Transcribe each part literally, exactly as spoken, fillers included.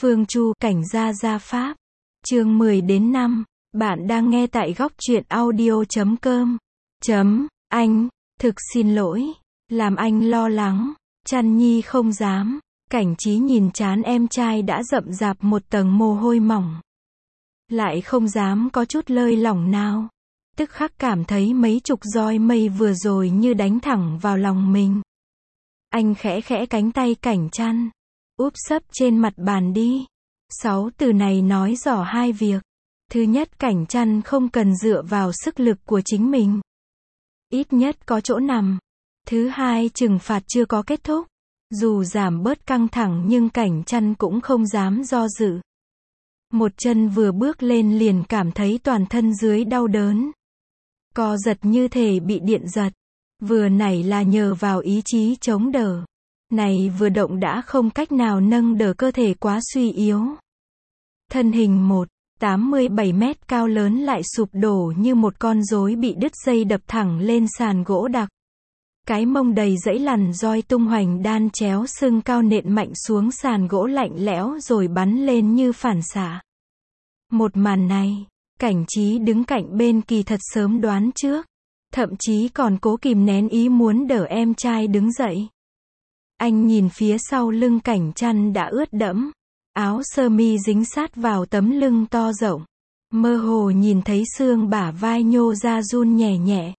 Phương Chu, cảnh gia gia pháp. Chương mười đến năm. Bạn đang nghe tại góc truyện audio chấm com. Chấm, anh, thực xin lỗi, làm anh lo lắng. Chăn Nhi không dám. Cảnh Trí nhìn trán em trai đã rậm rạp một tầng mồ hôi mỏng. Lại không dám có chút lơi lỏng nào. Tức khắc cảm thấy mấy chục roi mây vừa rồi như đánh thẳng vào lòng mình. Anh khẽ khẽ cánh tay Cảnh Chăn. Úp sấp trên mặt bàn đi. Sáu từ này nói rõ hai việc. Thứ nhất, Cảnh Chăn không cần dựa vào sức lực của chính mình. Ít nhất có chỗ nằm. Thứ hai, trừng phạt chưa có kết thúc. Dù giảm bớt căng thẳng nhưng Cảnh Chăn cũng không dám do dự. Một chân vừa bước lên liền cảm thấy toàn thân dưới đau đớn. Co giật như thể bị điện giật. Vừa nãy là nhờ vào ý chí chống đỡ. Này vừa động đã không cách nào nâng đỡ cơ thể quá suy yếu. Thân hình một phẩy tám mươi bảy mét cao lớn lại sụp đổ như một con rối bị đứt dây đập thẳng lên sàn gỗ đặc. Cái mông đầy dẫy lằn roi tung hoành đan chéo sưng cao nện mạnh xuống sàn gỗ lạnh lẽo rồi bắn lên như phản xạ. Một màn này, Cảnh Trí đứng cạnh bên kỳ thật sớm đoán trước. Thậm chí còn cố kìm nén ý muốn đỡ em trai đứng dậy. Anh nhìn phía sau lưng Cảnh Chăn đã ướt đẫm. Áo sơ mi dính sát vào tấm lưng to rộng. Mơ hồ nhìn thấy xương bả vai nhô ra run nhẹ nhẹ.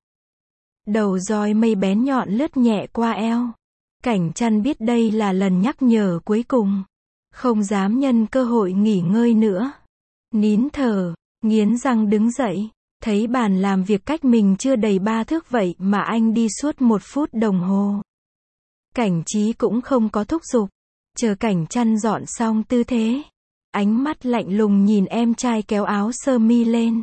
Đầu roi mây bén nhọn lướt nhẹ qua eo. Cảnh Chăn biết đây là lần nhắc nhở cuối cùng. Không dám nhân cơ hội nghỉ ngơi nữa. Nín thở, nghiến răng đứng dậy. Thấy bàn làm việc cách mình chưa đầy ba thước vậy mà anh đi suốt một phút đồng hồ. Cảnh Trí cũng không có thúc giục. Chờ Cảnh Chăn dọn xong tư thế. Ánh mắt lạnh lùng nhìn em trai kéo áo sơ mi lên.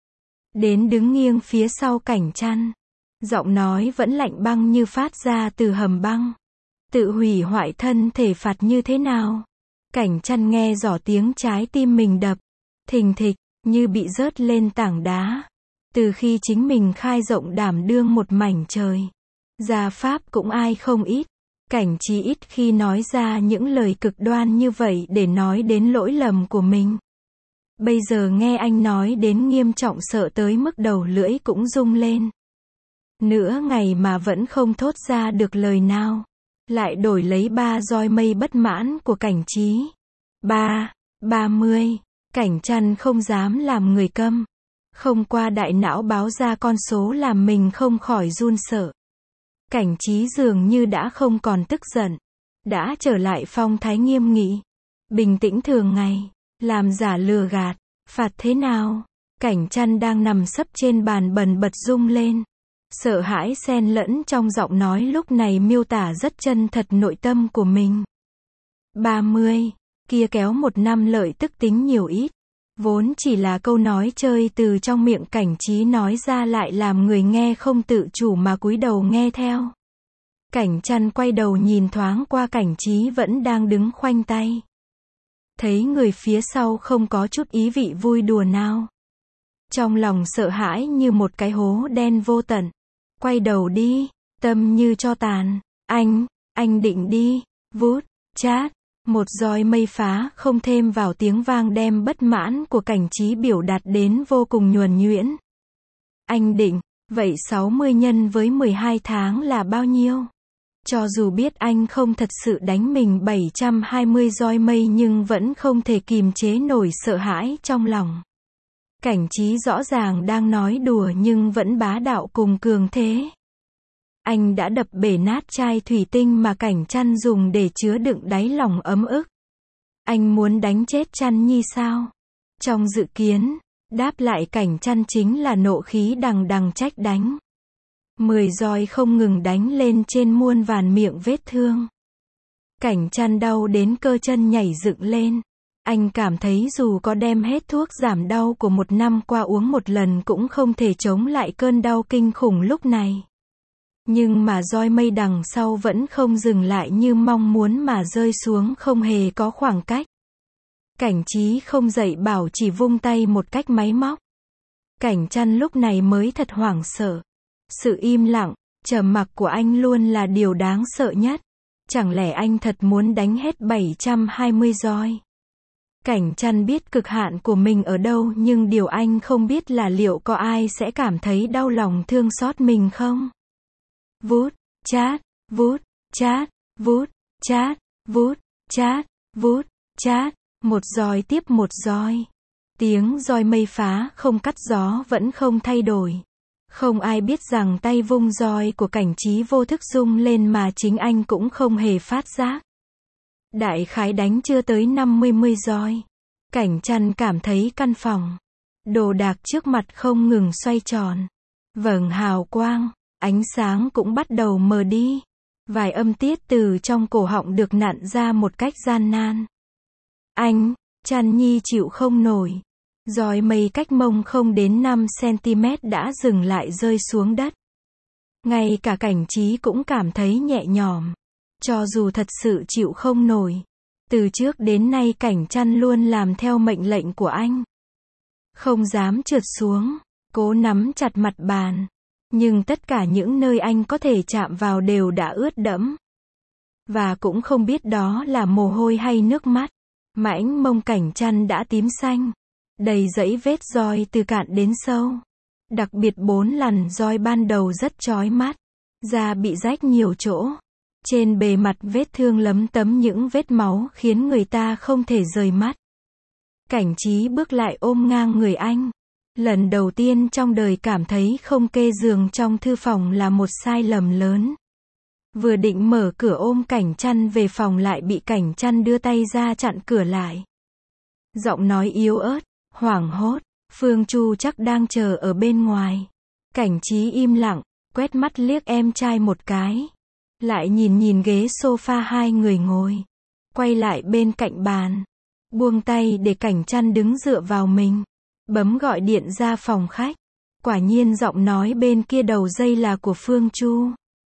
Đến đứng nghiêng phía sau Cảnh Chăn. Giọng nói vẫn lạnh băng như phát ra từ hầm băng. Tự hủy hoại thân thể phạt như thế nào? Cảnh Chăn nghe rõ tiếng trái tim mình đập. Thình thịch, như bị rớt lên tảng đá. Từ khi chính mình khai rộng đảm đương một mảnh trời. Gia pháp cũng ai không ít. Cảnh Trí ít khi nói ra những lời cực đoan như vậy để nói đến lỗi lầm của mình. Bây giờ nghe anh nói đến nghiêm trọng sợ tới mức đầu lưỡi cũng rung lên. Nửa ngày mà vẫn không thốt ra được lời nào. Lại đổi lấy ba roi mây bất mãn của Cảnh Trí. Ba, ba mươi. Cảnh Chăn không dám làm người câm. Không qua đại não báo ra con số làm mình không khỏi run sợ. Cảnh Trí dường như đã không còn tức giận. Đã trở lại phong thái nghiêm nghị. Bình tĩnh thường ngày. Làm giả lừa gạt. Phạt thế nào? Cảnh Chăn đang nằm sấp trên bàn bần bật rung lên. Sợ hãi xen lẫn trong giọng nói lúc này miêu tả rất chân thật nội tâm của mình. ba mươi. Kia kéo một năm lợi tức tính nhiều ít. Vốn chỉ là câu nói chơi từ trong miệng Cảnh Trí nói ra lại làm người nghe không tự chủ mà cúi đầu nghe theo. Cảnh Chăn quay đầu nhìn thoáng qua Cảnh Trí vẫn đang đứng khoanh tay. Thấy người phía sau không có chút ý vị vui đùa nào. Trong lòng sợ hãi như một cái hố đen vô tận. Quay đầu đi, tâm như cho tàn. Anh, anh định đi, vút, chát. Một roi mây phá không thêm vào tiếng vang đem bất mãn của Cảnh Trí biểu đạt đến vô cùng nhuần nhuyễn. Anh định, vậy sáu mươi nhân với mười hai tháng là bao nhiêu? Cho dù biết anh không thật sự đánh mình bảy trăm hai mươi roi mây nhưng vẫn không thể kìm chế nổi sợ hãi trong lòng. Cảnh Trí rõ ràng đang nói đùa nhưng vẫn bá đạo cùng cường thế. Anh đã đập bể nát chai thủy tinh mà Cảnh Chăn dùng để chứa đựng đáy lòng ấm ức. Anh muốn đánh chết Chăn Nhi sao? Trong dự kiến, đáp lại Cảnh Chăn chính là nộ khí đằng đằng trách đánh. Mười roi không ngừng đánh lên trên muôn vàn miệng vết thương. Cảnh Chăn đau đến cơ chân nhảy dựng lên. Anh cảm thấy dù có đem hết thuốc giảm đau của một năm qua uống một lần cũng không thể chống lại cơn đau kinh khủng lúc này. Nhưng mà roi mây đằng sau vẫn không dừng lại như mong muốn mà rơi xuống không hề có khoảng cách. Cảnh Trí không dậy bảo chỉ vung tay một cách máy móc. Cảnh Chăn lúc này mới thật hoảng sợ. Sự im lặng, trầm mặc của anh luôn là điều đáng sợ nhất. Chẳng lẽ anh thật muốn đánh hết bảy trăm hai mươi roi? Cảnh Chăn biết cực hạn của mình ở đâu, nhưng điều anh không biết là liệu có ai sẽ cảm thấy đau lòng thương xót mình không? Vút, chát, vút, chát, vút, chát, vút, chát, vút, chát, một roi tiếp một roi. Tiếng roi mây phá không cắt gió vẫn không thay đổi. Không ai biết rằng tay vung roi của Cảnh Trí vô thức rung lên mà chính anh cũng không hề phát giác. Đại khái đánh chưa tới năm mươi mươi roi. Cảnh Chăn cảm thấy căn phòng, đồ đạc trước mặt không ngừng xoay tròn. Vầng hào quang, ánh sáng cũng bắt đầu mờ đi. Vài âm tiết từ trong cổ họng được nặn ra một cách gian nan. Anh, Chăn Nhi chịu không nổi. Roi mây cách mông không đến năm xăng-ti-mét đã dừng lại rơi xuống đất. Ngay cả Cảnh Trí cũng cảm thấy nhẹ nhõm. Cho dù thật sự chịu không nổi. Từ trước đến nay Cảnh Chăn luôn làm theo mệnh lệnh của anh. Không dám trượt xuống, cố nắm chặt mặt bàn. Nhưng tất cả những nơi anh có thể chạm vào đều đã ướt đẫm. Và cũng không biết đó là mồ hôi hay nước mắt. Mãnh mông Cảnh Chăn đã tím xanh. Đầy dãy vết roi từ cạn đến sâu. Đặc biệt bốn lần roi ban đầu rất chói mắt. Da bị rách nhiều chỗ. Trên bề mặt vết thương lấm tấm những vết máu khiến người ta không thể rời mắt. Cảnh Trí bước lại ôm ngang người anh. Lần đầu tiên trong đời cảm thấy không kê giường trong thư phòng là một sai lầm lớn. Vừa định mở cửa ôm Cảnh Chăn về phòng lại bị Cảnh Chăn đưa tay ra chặn cửa lại. Giọng nói yếu ớt, hoảng hốt, Phương Chu chắc đang chờ ở bên ngoài. Cảnh Trí im lặng, quét mắt liếc em trai một cái. Lại nhìn nhìn ghế sofa hai người ngồi. Quay lại bên cạnh bàn. Buông tay để Cảnh Chăn đứng dựa vào mình. Bấm gọi điện ra phòng khách. Quả nhiên giọng nói bên kia đầu dây là của Phương Chu.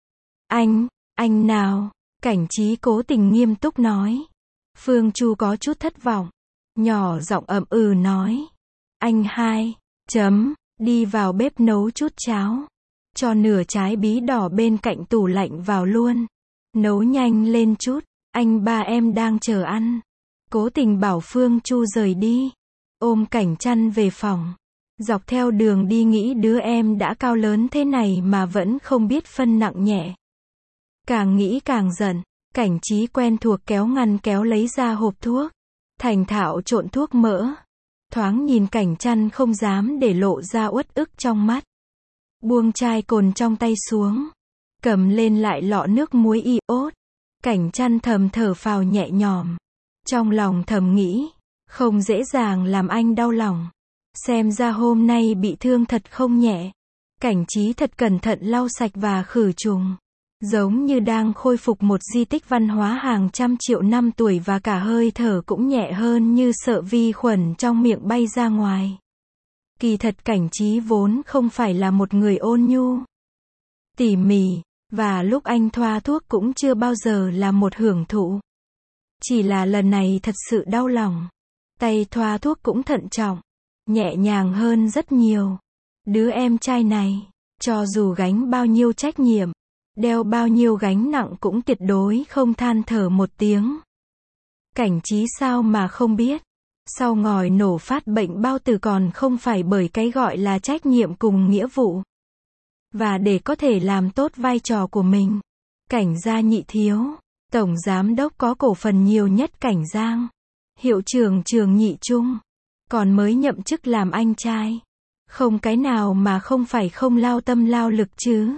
Anh, anh nào? Cảnh Trí cố tình nghiêm túc nói. Phương Chu có chút thất vọng. Nhỏ giọng ậm ừ nói. Anh hai, chấm, đi vào bếp nấu chút cháo. Cho nửa trái bí đỏ bên cạnh tủ lạnh vào luôn. Nấu nhanh lên chút, anh ba em đang chờ ăn. Cố tình bảo Phương Chu rời đi. Ôm Cảnh Chăn về phòng. Dọc theo đường đi nghĩ đứa em đã cao lớn thế này mà vẫn không biết phân nặng nhẹ. Càng nghĩ càng giận. Cảnh Trí quen thuộc kéo ngăn kéo lấy ra hộp thuốc. Thành thạo trộn thuốc mỡ. Thoáng nhìn Cảnh Chăn không dám để lộ ra uất ức trong mắt. Buông chai cồn trong tay xuống. Cầm lên lại lọ nước muối iốt. Cảnh Chăn thầm thở phào nhẹ nhõm. Trong lòng thầm nghĩ. Không dễ dàng làm anh đau lòng. Xem ra hôm nay bị thương thật không nhẹ. Cảnh Trí thật cẩn thận lau sạch và khử trùng. Giống như đang khôi phục một di tích văn hóa hàng trăm triệu năm tuổi và cả hơi thở cũng nhẹ hơn như sợ vi khuẩn trong miệng bay ra ngoài. Kỳ thật Cảnh Trí vốn không phải là một người ôn nhu, tỉ mỉ, và lúc anh thoa thuốc cũng chưa bao giờ là một hưởng thụ. Chỉ là lần này thật sự đau lòng. Tay thoa thuốc cũng thận trọng, nhẹ nhàng hơn rất nhiều. Đứa em trai này, cho dù gánh bao nhiêu trách nhiệm, đeo bao nhiêu gánh nặng cũng tuyệt đối không than thở một tiếng. Cảnh Trí sao mà không biết. Sau ngòi nổ phát bệnh bao tử còn không phải bởi cái gọi là trách nhiệm cùng nghĩa vụ. Và để có thể làm tốt vai trò của mình, Cảnh gia nhị thiếu, tổng giám đốc có cổ phần nhiều nhất Cảnh Giang, hiệu trưởng trường nhị trung, còn mới nhậm chức làm anh trai. Không cái nào mà không phải không lao tâm lao lực chứ.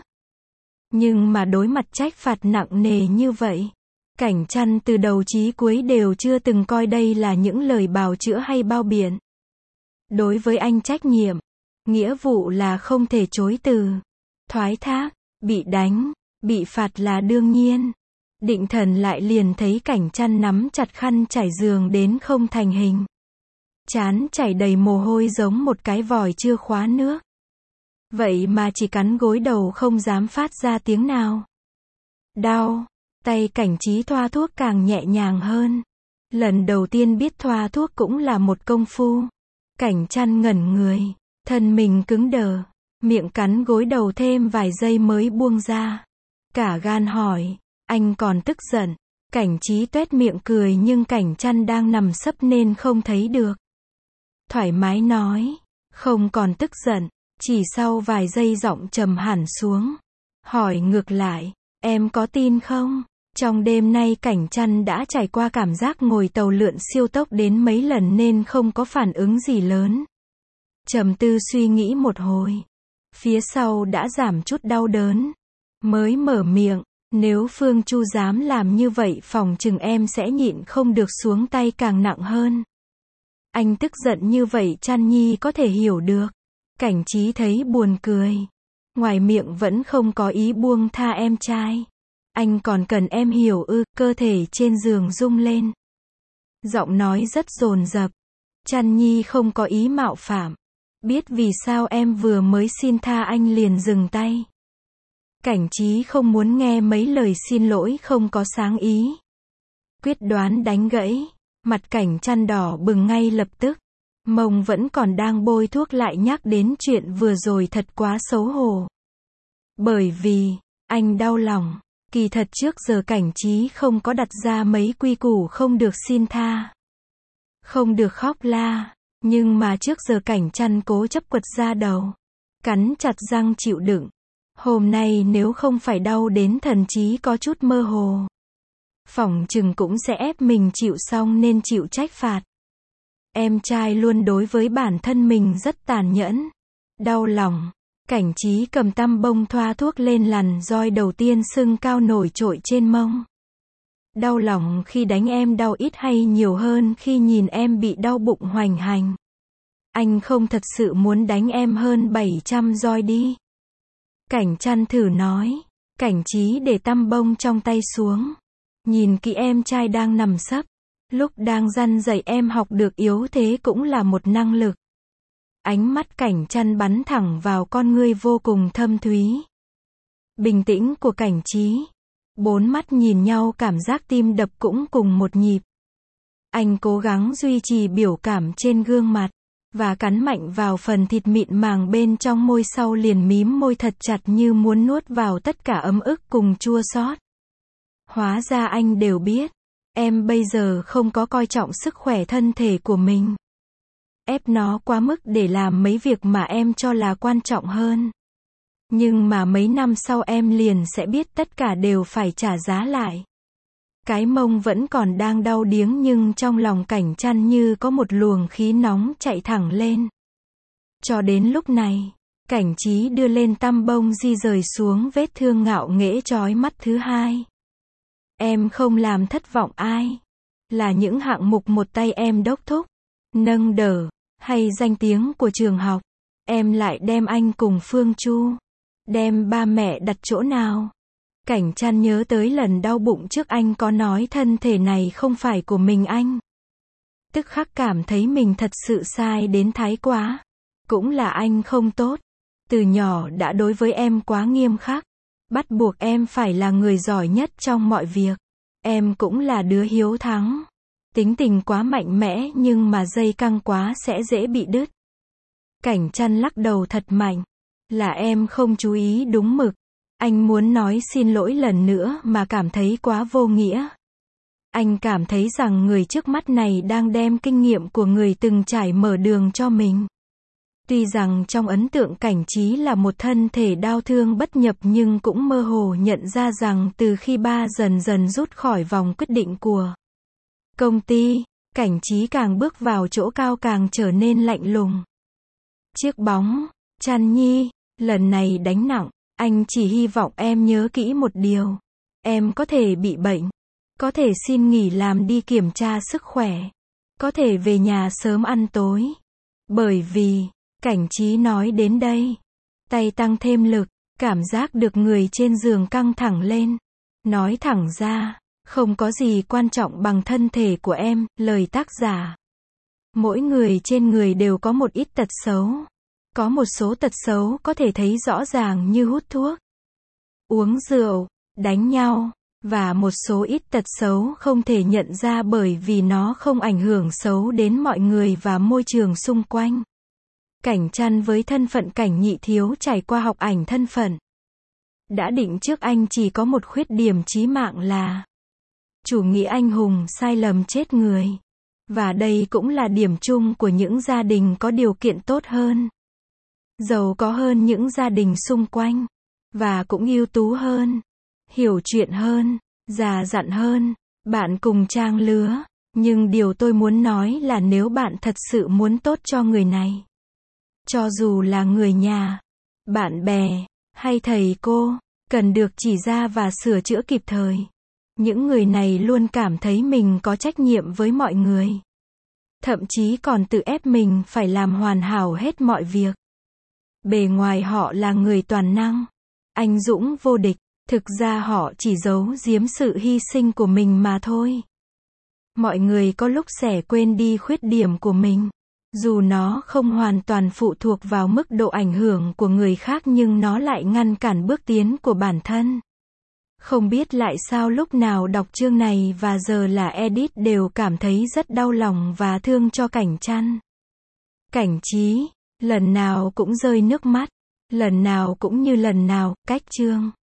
Nhưng mà đối mặt trách phạt nặng nề như vậy, Cảnh Chăn từ đầu chí cuối đều chưa từng coi đây là những lời bào chữa hay bao biện. Đối với anh trách nhiệm, nghĩa vụ là không thể chối từ. Thoái thác, bị đánh, bị phạt là đương nhiên. Định thần lại liền thấy Cảnh Chăn nắm chặt khăn trải giường đến không thành hình. Trán chảy đầy mồ hôi giống một cái vòi chưa khóa nước. Vậy mà chỉ cắn gối đầu không dám phát ra tiếng nào. Đau. Tay Cảnh Trí thoa thuốc càng nhẹ nhàng hơn. Lần đầu tiên biết thoa thuốc cũng là một công phu. Cảnh Chăn ngẩn người, thân mình cứng đờ, miệng cắn gối đầu thêm vài giây mới buông ra. Cả gan hỏi, anh còn tức giận. Cảnh Trí tuét miệng cười nhưng Cảnh Chăn đang nằm sấp nên không thấy được. Thoải mái nói, không còn tức giận, chỉ sau vài giây giọng trầm hẳn xuống. Hỏi ngược lại, em có tin không? Trong đêm nay Cảnh Chăn đã trải qua cảm giác ngồi tàu lượn siêu tốc đến mấy lần nên không có phản ứng gì lớn. Trầm tư suy nghĩ một hồi. Phía sau đã giảm chút đau đớn. Mới mở miệng, nếu Phương Chu dám làm như vậy phòng chừng em sẽ nhịn không được xuống tay càng nặng hơn. Anh tức giận như vậy Chăn Nhi có thể hiểu được. Cảnh Trí thấy buồn cười. Ngoài miệng vẫn không có ý buông tha em trai. Anh còn cần em hiểu ư? Cơ thể trên giường rung lên. Giọng nói rất dồn dập. Chăn Nhi không có ý mạo phạm. Biết vì sao em vừa mới xin tha anh liền dừng tay. Cảnh Trí không muốn nghe mấy lời xin lỗi không có sáng ý. Quyết đoán đánh gãy. Mặt Cảnh Chăn đỏ bừng ngay lập tức. Mông vẫn còn đang bôi thuốc lại nhắc đến chuyện vừa rồi thật quá xấu hổ. Bởi vì, anh đau lòng. Kỳ thật trước giờ Cảnh Trí không có đặt ra mấy quy củ không được xin tha. Không được khóc la. Nhưng mà trước giờ Cảnh Chăn cố chấp quật ra đầu. Cắn chặt răng chịu đựng. Hôm nay nếu không phải đau đến thần trí có chút mơ hồ. Phỏng chừng cũng sẽ ép mình chịu xong nên chịu trách phạt. Em trai luôn đối với bản thân mình rất tàn nhẫn. Đau lòng. Cảnh Trí cầm tăm bông thoa thuốc lên làn roi đầu tiên sưng cao nổi trội trên mông. Đau lòng khi đánh em đau ít hay nhiều hơn khi nhìn em bị đau bụng hoành hành. Anh không thật sự muốn đánh em hơn bảy trăm roi đi. Cảnh Chăn thử nói. Cảnh Trí để tăm bông trong tay xuống. Nhìn kỹ em trai đang nằm sấp. Lúc đang răn dạy em học được yếu thế cũng là một năng lực. Ánh mắt Cảnh Chăn bắn thẳng vào con ngươi vô cùng thâm thúy. Bình tĩnh của Cảnh Trí. Bốn mắt nhìn nhau cảm giác tim đập cũng cùng một nhịp. Anh cố gắng duy trì biểu cảm trên gương mặt. Và cắn mạnh vào phần thịt mịn màng bên trong môi sau liền mím môi thật chặt như muốn nuốt vào tất cả ấm ức cùng chua xót. Hóa ra anh đều biết. Em bây giờ không có coi trọng sức khỏe thân thể của mình. Ép nó quá mức để làm mấy việc mà em cho là quan trọng hơn. Nhưng mà mấy năm sau em liền sẽ biết tất cả đều phải trả giá lại. Cái mông vẫn còn đang đau điếng nhưng trong lòng Cảnh Chăn như có một luồng khí nóng chạy thẳng lên. Cho đến lúc này, Cảnh Trí đưa lên tăm bông di rời xuống vết thương ngạo nghễ chói mắt thứ hai. Em không làm thất vọng ai. Là những hạng mục một tay em đốc thúc, nâng đỡ, hay danh tiếng của trường học. Em lại đem anh cùng Phương Chu. Đem ba mẹ đặt chỗ nào? Cảnh Chăn nhớ tới lần đau bụng trước anh có nói thân thể này không phải của mình anh. Tức khắc cảm thấy mình thật sự sai đến thái quá. Cũng là anh không tốt. Từ nhỏ đã đối với em quá nghiêm khắc. Bắt buộc em phải là người giỏi nhất trong mọi việc. Em cũng là đứa hiếu thắng. Tính tình quá mạnh mẽ nhưng mà dây căng quá sẽ dễ bị đứt. Cảnh Chăn lắc đầu thật mạnh. Là em không chú ý đúng mực. Anh muốn nói xin lỗi lần nữa mà cảm thấy quá vô nghĩa. Anh cảm thấy rằng người trước mắt này đang đem kinh nghiệm của người từng trải mở đường cho mình. Tuy rằng trong ấn tượng Cảnh Trí là một thân thể đau thương bất nhập nhưng cũng mơ hồ nhận ra rằng từ khi ba dần dần rút khỏi vòng quyết định của công ty, Cảnh Trí càng bước vào chỗ cao càng trở nên lạnh lùng. Chiếc bóng, Chăn Nhi, lần này đánh nặng, anh chỉ hy vọng em nhớ kỹ một điều. Em có thể bị bệnh, có thể xin nghỉ làm đi kiểm tra sức khỏe, có thể về nhà sớm ăn tối. Bởi vì, Cảnh Trí nói đến đây, tay tăng thêm lực, cảm giác được người trên giường căng thẳng lên. Nói thẳng ra, không có gì quan trọng bằng thân thể của em, lời tác giả. Mỗi người trên người đều có một ít tật xấu. Có một số tật xấu có thể thấy rõ ràng như hút thuốc, uống rượu, đánh nhau, và một số ít tật xấu không thể nhận ra bởi vì nó không ảnh hưởng xấu đến mọi người và môi trường xung quanh. Cảnh Chăn với thân phận Cảnh Nhị Thiếu trải qua học ảnh thân phận. Đã định trước anh chỉ có một khuyết điểm chí mạng là chủ nghĩa anh hùng sai lầm chết người. Và đây cũng là điểm chung của những gia đình có điều kiện tốt hơn, giàu có hơn những gia đình xung quanh, và cũng ưu tú hơn, hiểu chuyện hơn, già dặn hơn, bạn cùng trang lứa. Nhưng điều tôi muốn nói là nếu bạn thật sự muốn tốt cho người này, cho dù là người nhà, bạn bè, hay thầy cô, cần được chỉ ra và sửa chữa kịp thời. Những người này luôn cảm thấy mình có trách nhiệm với mọi người. Thậm chí còn tự ép mình phải làm hoàn hảo hết mọi việc. Bề ngoài họ là người toàn năng, anh dũng vô địch, thực ra họ chỉ giấu giếm sự hy sinh của mình mà thôi. Mọi người có lúc sẽ quên đi khuyết điểm của mình. Dù nó không hoàn toàn phụ thuộc vào mức độ ảnh hưởng của người khác nhưng nó lại ngăn cản bước tiến của bản thân. Không biết lại sao lúc nào đọc chương này và giờ là edit đều cảm thấy rất đau lòng và thương cho Cảnh Trăn. Cảnh Trí, lần nào cũng rơi nước mắt, lần nào cũng như lần nào, cách chương.